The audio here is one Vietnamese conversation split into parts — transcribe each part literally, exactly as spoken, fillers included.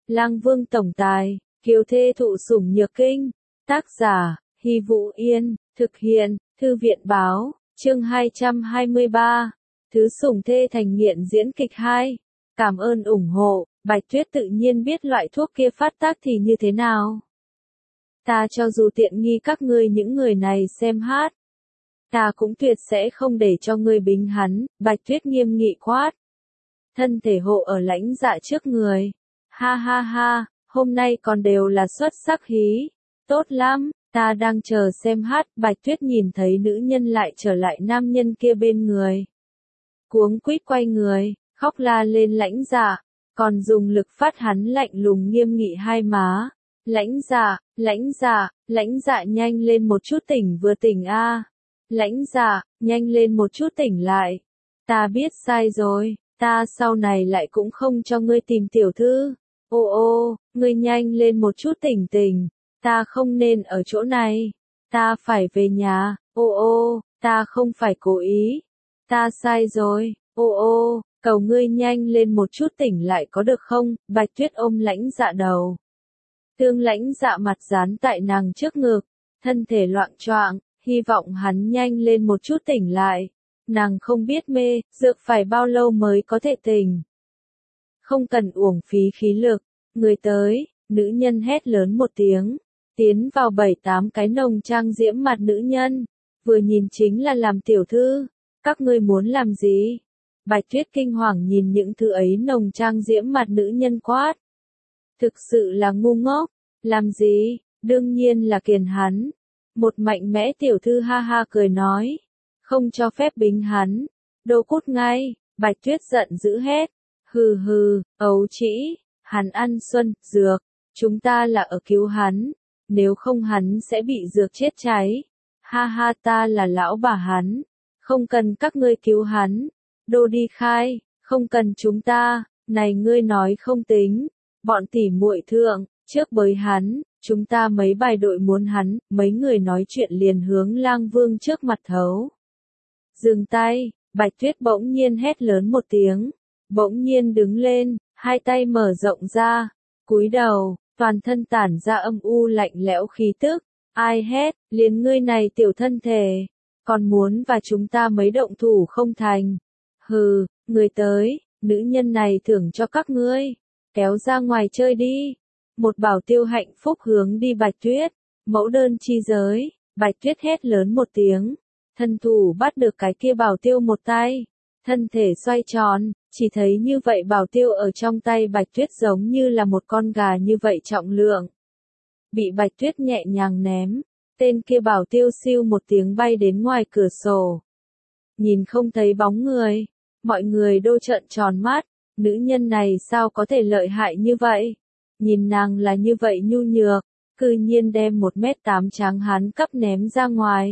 Lang Vương tổng tài, kiều thê thụ sủng nhược kinh. Tác giả, Hy Vũ Yên, thực hiện, Thư viện báo, chương hai trăm hai mươi ba. Thứ sủng thê thành nghiện diễn kịch hai. Cảm ơn ủng hộ, Bạch Tuyết tự nhiên biết loại thuốc kia phát tác thì như thế nào. Ta cho dù tiện nghi các ngươi những người này xem hát, ta cũng tuyệt sẽ không để cho ngươi bính hắn, Bạch Tuyết nghiêm nghị quát. Thân thể hộ ở Lãnh Dạ trước người. Ha ha ha, hôm nay còn đều là xuất sắc hí. Tốt lắm, ta đang chờ xem hát. Bạch Tuyết nhìn thấy nữ nhân lại trở lại nam nhân kia bên người. Cuống quýt quay người, khóc la lên Lãnh Dạ, còn dùng lực phát hắn lạnh lùng nghiêm nghị hai má. Lãnh Dạ, Lãnh Dạ, Lãnh Dạ nhanh lên một chút tỉnh vừa tỉnh a. Lãnh Dạ, nhanh lên một chút tỉnh lại. Ta biết sai rồi, ta sau này lại cũng không cho ngươi tìm tiểu thư. Ô ô, ngươi nhanh lên một chút tỉnh tỉnh, ta không nên ở chỗ này, ta phải về nhà. Ô ô, ta không phải cố ý, ta sai rồi. Ô ô, cầu ngươi nhanh lên một chút tỉnh lại có được không? Bạch Tuyết ôm Lãnh Dạ đầu. Tương Lãnh Dạ mặt dán tại nàng trước ngực, thân thể loạng choạng, hy vọng hắn nhanh lên một chút tỉnh lại. Nàng không biết mê, dược phải bao lâu mới có thể tỉnh. Không cần uổng phí khí lực, người tới, nữ nhân hét lớn một tiếng, tiến vào bảy tám cái nồng trang diễm mặt nữ nhân, vừa nhìn chính là làm tiểu thư, các ngươi muốn làm gì? Bạch Tuyết kinh hoàng nhìn những thứ ấy nồng trang diễm mặt nữ nhân quát. Thực sự là ngu ngốc, làm gì, đương nhiên là kiền hắn. Một mạnh mẽ tiểu thư ha ha cười nói, không cho phép bính hắn, đồ cút ngay. Bạch Tuyết giận dữ hét, hừ hừ, ấu trĩ, hắn ăn xuân, dược, chúng ta là ở cứu hắn, nếu không hắn sẽ bị dược chết cháy. Ha ha, ta là lão bà hắn, không cần các ngươi cứu hắn, đồ đi khai, không cần chúng ta, này ngươi nói không tính, bọn tỉ muội thượng, trước bới hắn, chúng ta mấy bài đội muốn hắn. Mấy người nói chuyện liền hướng Lang Vương trước mặt thấu. Dừng tay, Bạch Tuyết bỗng nhiên hét lớn một tiếng, bỗng nhiên đứng lên, hai tay mở rộng ra, cúi đầu, toàn thân tản ra âm u lạnh lẽo khí tức. Ai hét, liền ngươi này tiểu thân thể, còn muốn và chúng ta mấy động thủ không thành. Hừ, người tới, nữ nhân này thưởng cho các ngươi, kéo ra ngoài chơi đi. Một bảo tiêu hạnh phúc hướng đi Bạch Tuyết, mẫu đơn chi giới. Bạch Tuyết hét lớn một tiếng, thân thủ bắt được cái kia bảo tiêu một tay, thân thể xoay tròn, chỉ thấy như vậy bảo tiêu ở trong tay Bạch Tuyết giống như là một con gà như vậy trọng lượng. Bị Bạch Tuyết nhẹ nhàng ném, tên kia bảo tiêu siêu một tiếng bay đến ngoài cửa sổ. Nhìn không thấy bóng người, mọi người đô trợn tròn mắt, nữ nhân này sao có thể lợi hại như vậy? Nhìn nàng là như vậy nhu nhược, cư nhiên đem một mét tám tráng hán cấp ném ra ngoài.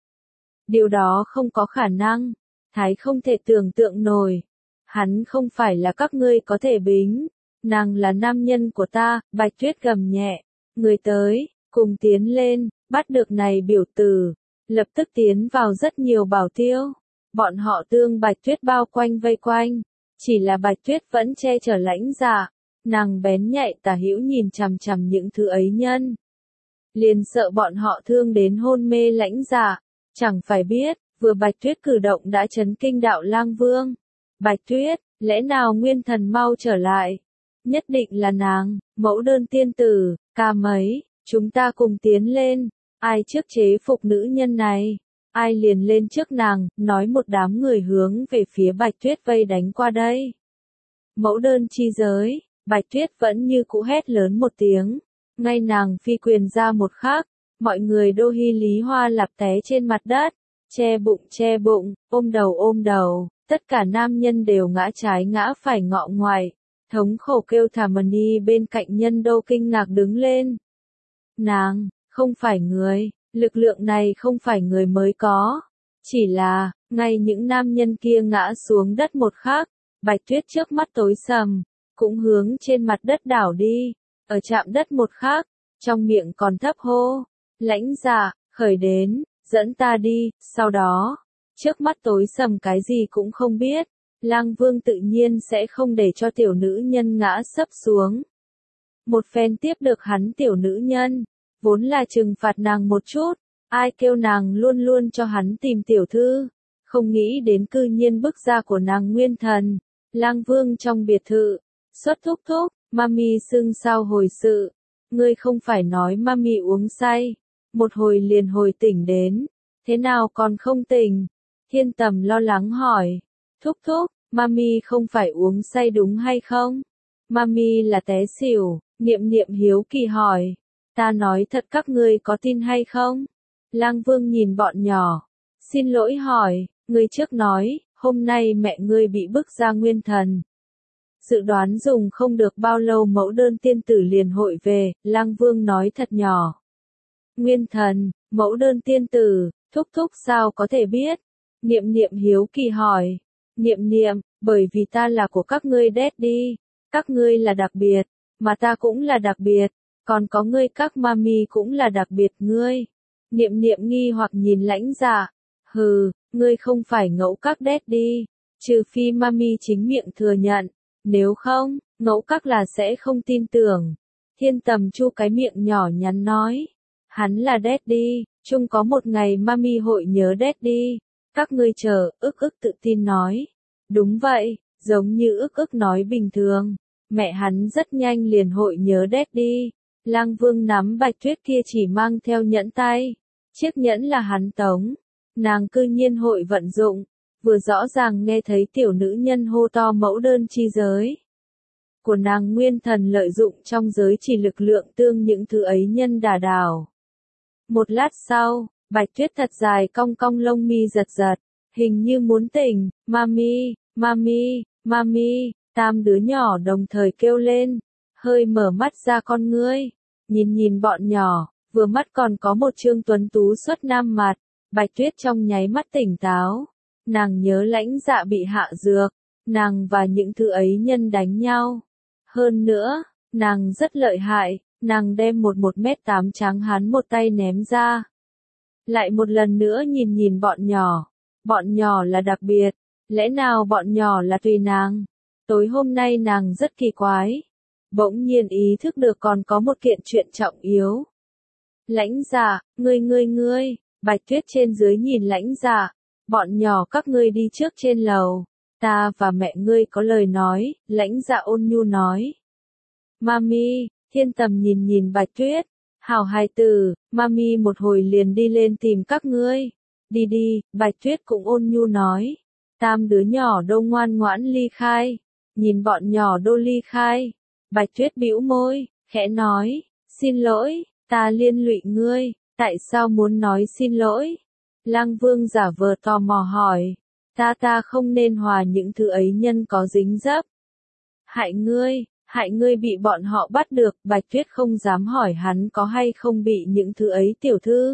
Điều đó không có khả năng, Thái không thể tưởng tượng nổi. Hắn không phải là các ngươi có thể bính, nàng là nam nhân của ta. Bạch Tuyết gầm nhẹ, người tới, cùng tiến lên, bắt được này biểu tử, lập tức tiến vào rất nhiều bảo tiêu. Bọn họ tương Bạch Tuyết bao quanh vây quanh, chỉ là Bạch Tuyết vẫn che chở Lãnh Dạ. Nàng bén nhạy tả hữu nhìn chằm chằm những thứ ấy nhân. Liền sợ bọn họ thương đến hôn mê Lãnh Dạ. Chẳng phải biết, vừa Bạch Tuyết cử động đã chấn kinh đạo Lang Vương. Bạch Tuyết, lẽ nào nguyên thần mau trở lại? Nhất định là nàng, mẫu đơn tiên tử, ca mấy, chúng ta cùng tiến lên. Ai trước chế phục nữ nhân này? Ai liền lên trước nàng, nói một đám người hướng về phía Bạch Tuyết vây đánh qua đây. Mẫu đơn chi giới. Bạch Tuyết vẫn như cũ hét lớn một tiếng, ngay nàng phi quyền ra một khắc, mọi người đô hy lý hoa lạp té trên mặt đất, che bụng che bụng, ôm đầu ôm đầu, tất cả nam nhân đều ngã trái ngã phải ngọ ngoại, thống khổ kêu thảm ni bên cạnh nhân đô kinh ngạc đứng lên. Nàng, không phải người, lực lượng này không phải người mới có, chỉ là, ngay những nam nhân kia ngã xuống đất một khắc, Bạch Tuyết trước mắt tối sầm. Cũng hướng trên mặt đất đảo đi, ở chạm đất một khắc, trong miệng còn thấp hô, Lãnh Dạ, khởi đến, dẫn ta đi. Sau đó, trước mắt tối sầm cái gì cũng không biết, Lang Vương tự nhiên sẽ không để cho tiểu nữ nhân ngã sấp xuống. một phen tiếp được hắn tiểu nữ nhân, vốn là trừng phạt nàng một chút, ai kêu nàng luôn luôn cho hắn tìm tiểu thư, không nghĩ đến cư nhiên bức ra của nàng nguyên thần. Lang Vương trong biệt thự, xuất thúc thúc, mami xưng sao hồi sự, ngươi không phải nói mami uống say, một hồi liền hồi tỉnh đến, thế nào còn không tỉnh? Thiên Tầm lo lắng hỏi, thúc thúc, mami không phải uống say đúng hay không? Mami là té xỉu, Niệm Niệm hiếu kỳ hỏi, ta nói thật các ngươi có tin hay không? Lang Vương nhìn bọn nhỏ, xin lỗi hỏi, ngươi trước nói, hôm nay mẹ ngươi bị bức ra nguyên thần. Dự đoán dùng không được bao lâu mẫu đơn tiên tử liền hội về, Lang Vương nói thật nhỏ. Nguyên thần, mẫu đơn tiên tử, thúc thúc sao có thể biết? Niệm Niệm hiếu kỳ hỏi. Niệm Niệm, bởi vì ta là của các ngươi daddy, các ngươi là đặc biệt, mà ta cũng là đặc biệt, còn có ngươi các mami cũng là đặc biệt ngươi. Niệm Niệm nghi hoặc nhìn Lãnh Dạ, hừ, ngươi không phải ngẫu các daddy, trừ phi mami chính miệng thừa nhận, nếu không, ngẫu các là sẽ không tin tưởng. Thiên Tầm chu cái miệng nhỏ nhắn nói, hắn là daddy, chung có một ngày mami hội nhớ daddy, các ngươi chờ, ức ức tự tin nói. Đúng vậy, giống như ức ức nói bình thường, mẹ hắn rất nhanh liền hội nhớ daddy. Lang Vương nắm Bạch Tuyết kia chỉ mang theo nhẫn tay, chiếc nhẫn là hắn tống, nàng cư nhiên hội vận dụng, vừa rõ ràng nghe thấy tiểu nữ nhân hô to mẫu đơn chi giới. Của nàng nguyên thần lợi dụng trong giới chỉ lực lượng tương những thứ ấy nhân đả đảo. Một lát sau, Bạch Tuyết thật dài cong cong lông mi giật giật, hình như muốn tỉnh, mami, mami, mami, tam đứa nhỏ đồng thời kêu lên, hơi mở mắt ra con ngươi, nhìn nhìn bọn nhỏ, vừa mắt còn có một trương tuấn tú xuất nam mặt, Bạch Tuyết trong nháy mắt tỉnh táo, nàng nhớ Lãnh Dạ bị hạ dược, nàng và những thứ ấy nhân đánh nhau. Hơn nữa, nàng rất lợi hại, nàng đem một một mét tám trắng hán một tay ném ra. Lại một lần nữa nhìn nhìn bọn nhỏ, bọn nhỏ là đặc biệt, lẽ nào bọn nhỏ là tùy nàng? Tối hôm nay nàng rất kỳ quái, bỗng nhiên ý thức được còn có một kiện chuyện trọng yếu. Lãnh Dạ, ngươi ngươi ngươi, Bạch Tuyết trên dưới nhìn Lãnh Dạ, bọn nhỏ các ngươi đi trước trên lầu, ta và mẹ ngươi có lời nói, Lãnh Dạ ôn nhu nói. Mami, Thiên Tầm nhìn nhìn Bạch Tuyết, hảo hài tử, mami một hồi liền đi lên tìm các ngươi. Đi đi, Bạch Tuyết cũng ôn nhu nói. Tam đứa nhỏ đô ngoan ngoãn ly khai, nhìn bọn nhỏ đô ly khai. Bạch Tuyết bĩu môi, khẽ nói, xin lỗi, ta liên lụy ngươi, tại sao muốn nói xin lỗi? Lang Vương giả vờ tò mò hỏi, ta ta không nên hòa những thứ ấy nhân có dính dấp. Hại ngươi, hại ngươi bị bọn họ bắt được, Bạch Tuyết không dám hỏi hắn có hay không bị những thứ ấy tiểu thư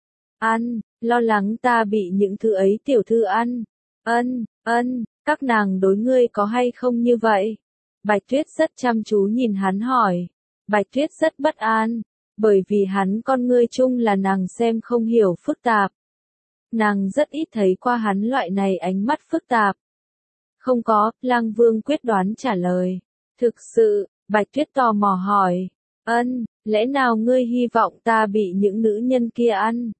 ăn, lo lắng ta bị những thứ ấy tiểu thư ăn. Ân, ân, các nàng đối ngươi có hay không như vậy? Bạch Tuyết rất chăm chú nhìn hắn hỏi. Bạch Tuyết rất bất an, bởi vì hắn con ngươi chung là nàng xem không hiểu phức tạp. Nàng rất ít thấy qua hắn loại này ánh mắt phức tạp. Không có, Lang Vương quyết đoán trả lời. Thực sự, Bạch Tuyết tò mò hỏi. Ân, lẽ nào ngươi hy vọng ta bị những nữ nhân kia ăn?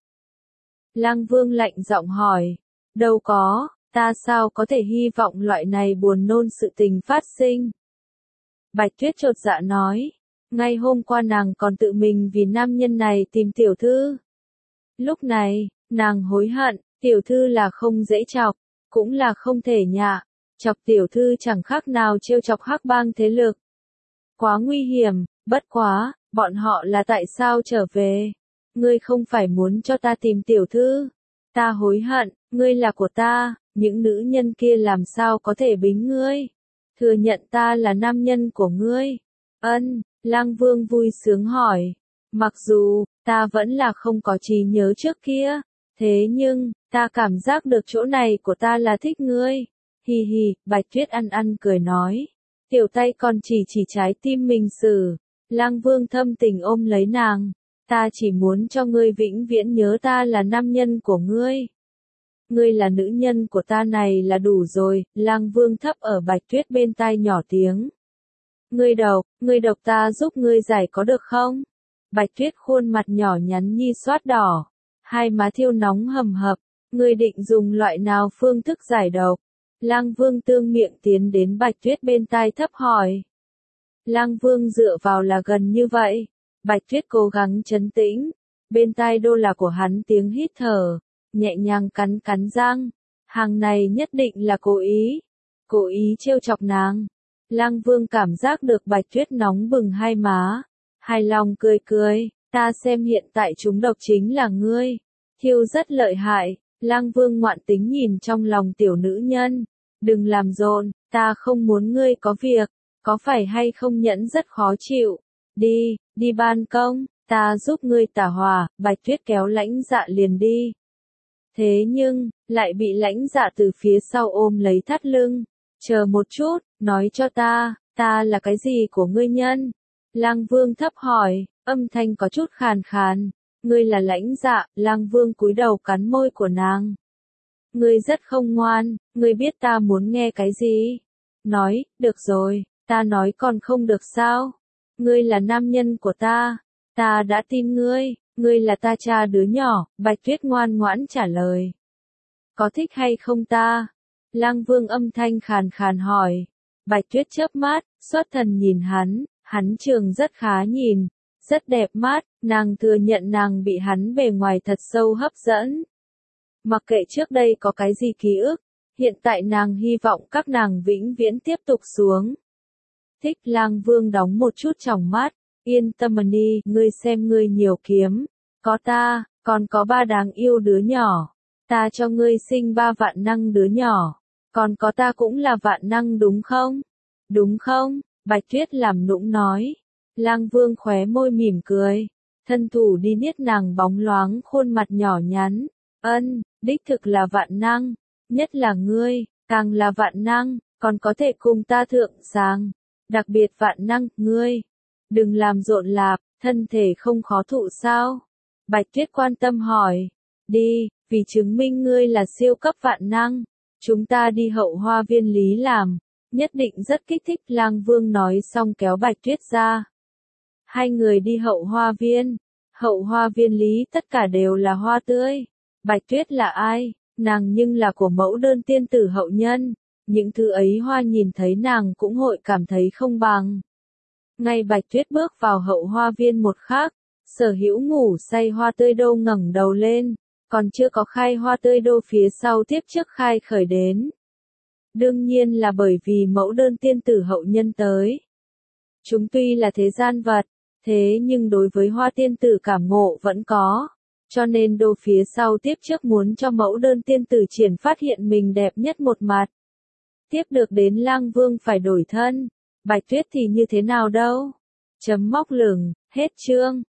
Lang Vương lạnh giọng hỏi. Đâu có, ta sao có thể hy vọng loại này buồn nôn sự tình phát sinh? Bạch Tuyết chột dạ nói. Ngay hôm qua nàng còn tự mình vì nam nhân này tìm tiểu thư. Lúc này, nàng hối hận, tiểu thư là không dễ chọc, cũng là không thể nhạ. Chọc tiểu thư chẳng khác nào trêu chọc hắc bang thế lực. Quá nguy hiểm, bất quá, bọn họ là tại sao trở về? Ngươi không phải muốn cho ta tìm tiểu thư? Ta hối hận, ngươi là của ta, những nữ nhân kia làm sao có thể bính ngươi? Thừa nhận ta là nam nhân của ngươi. Ân, Lang Vương vui sướng hỏi. Mặc dù, ta vẫn là không có trí nhớ trước kia, thế nhưng, ta cảm giác được chỗ này của ta là thích ngươi. Hi hi, Bạch Tuyết ăn ăn cười nói. Tiểu tay còn chỉ chỉ trái tim mình xử. Lang Vương thâm tình ôm lấy nàng. Ta chỉ muốn cho ngươi vĩnh viễn nhớ ta là nam nhân của ngươi. Ngươi là nữ nhân của ta này là đủ rồi, Lang Vương thấp ở Bạch Tuyết bên tai nhỏ tiếng. Ngươi độc, ngươi độc ta giúp ngươi giải có được không? Bạch Tuyết khuôn mặt nhỏ nhắn nhi xoát đỏ, hai má thiêu nóng hầm hập, ngươi định dùng loại nào phương thức giải độc? Lang Vương tương miệng tiến đến Bạch Tuyết bên tai thấp hỏi. Lang Vương dựa vào là gần như vậy, Bạch Tuyết cố gắng trấn tĩnh, bên tai đô là của hắn tiếng hít thở, nhẹ nhàng cắn cắn răng, hàng này nhất định là cố ý, cố ý trêu chọc nàng. Lang Vương cảm giác được Bạch Tuyết nóng bừng hai má, hài lòng cười cười, ta xem hiện tại chúng độc chính là ngươi, thiêu rất lợi hại. Lang Vương ngoạn tính nhìn trong lòng tiểu nữ nhân, đừng làm rộn, ta không muốn ngươi có việc, có phải hay không nhẫn rất khó chịu, đi, đi ban công, ta giúp ngươi tả hỏa. Bạch Tuyết kéo Lãnh Dạ liền đi. Thế nhưng, lại bị Lãnh Dạ từ phía sau ôm lấy thắt lưng, chờ một chút, nói cho ta, ta là cái gì của ngươi nhân? Lang Vương thấp hỏi, âm thanh có chút khàn khàn. Ngươi là Lãnh Dạ. Lang Vương cúi đầu cắn môi của nàng. Ngươi rất không ngoan, ngươi biết ta muốn nghe cái gì? Nói, được rồi, ta nói còn không được sao? Ngươi là nam nhân của ta, ta đã tin ngươi, ngươi là ta cha đứa nhỏ. Bạch Tuyết ngoan ngoãn trả lời. Có thích hay không ta? Lang Vương âm thanh khàn khàn hỏi. Bạch Tuyết chớp mắt, xuất thần nhìn hắn, hắn trường rất khá nhìn, rất đẹp mắt, nàng thừa nhận nàng bị hắn bề ngoài thật sâu hấp dẫn. Mặc kệ trước đây có cái gì ký ức, hiện tại nàng hy vọng các nàng vĩnh viễn tiếp tục xuống. Thích. Lang Vương đóng một chút tròng mắt, yên tâm đi, ngươi xem ngươi nhiều kiếm, có ta, còn có ba đáng yêu đứa nhỏ, ta cho ngươi sinh ba vạn năng đứa nhỏ, còn có ta cũng là vạn năng đúng không? Đúng không? Bạch Tuyết làm nũng nói. Lang Vương khóe môi mỉm cười, thân thủ đi niết nàng bóng loáng khuôn mặt nhỏ nhắn. Ân, đích thực là vạn năng, nhất là ngươi, càng là vạn năng, còn có thể cùng ta thượng sáng, đặc biệt vạn năng, ngươi. Đừng làm rộn rạp, thân thể không khó thụ sao? Bạch Tuyết quan tâm hỏi. Đi, vì chứng minh ngươi là siêu cấp vạn năng, chúng ta đi Hậu Hoa Viên Lý làm, nhất định rất kích thích. Lang Vương nói xong kéo Bạch Tuyết ra. Hai người đi Hậu Hoa Viên. Hậu Hoa Viên Lý tất cả đều là hoa tươi. Bạch Tuyết là ai? Nàng nhưng là của mẫu đơn tiên tử hậu nhân. Những thứ ấy hoa nhìn thấy nàng cũng hội cảm thấy không bằng. Ngay Bạch Tuyết bước vào Hậu Hoa Viên một khắc, Sở Hữu ngủ say hoa tươi đô ngẩng đầu lên, còn chưa có khai hoa tươi đô phía sau tiếp trước khai khởi đến. Đương nhiên là bởi vì mẫu đơn tiên tử hậu nhân tới. Chúng tuy là thế gian vật, thế nhưng đối với hoa tiên tử cảm ngộ vẫn có, cho nên đô phía sau tiếp trước muốn cho mẫu đơn tiên tử triển phát hiện mình đẹp nhất một mặt. Tiếp được đến Lang Vương phải đổi thân, Bạch Tuyết thì như thế nào đâu? Chấm móc lửng, hết chương.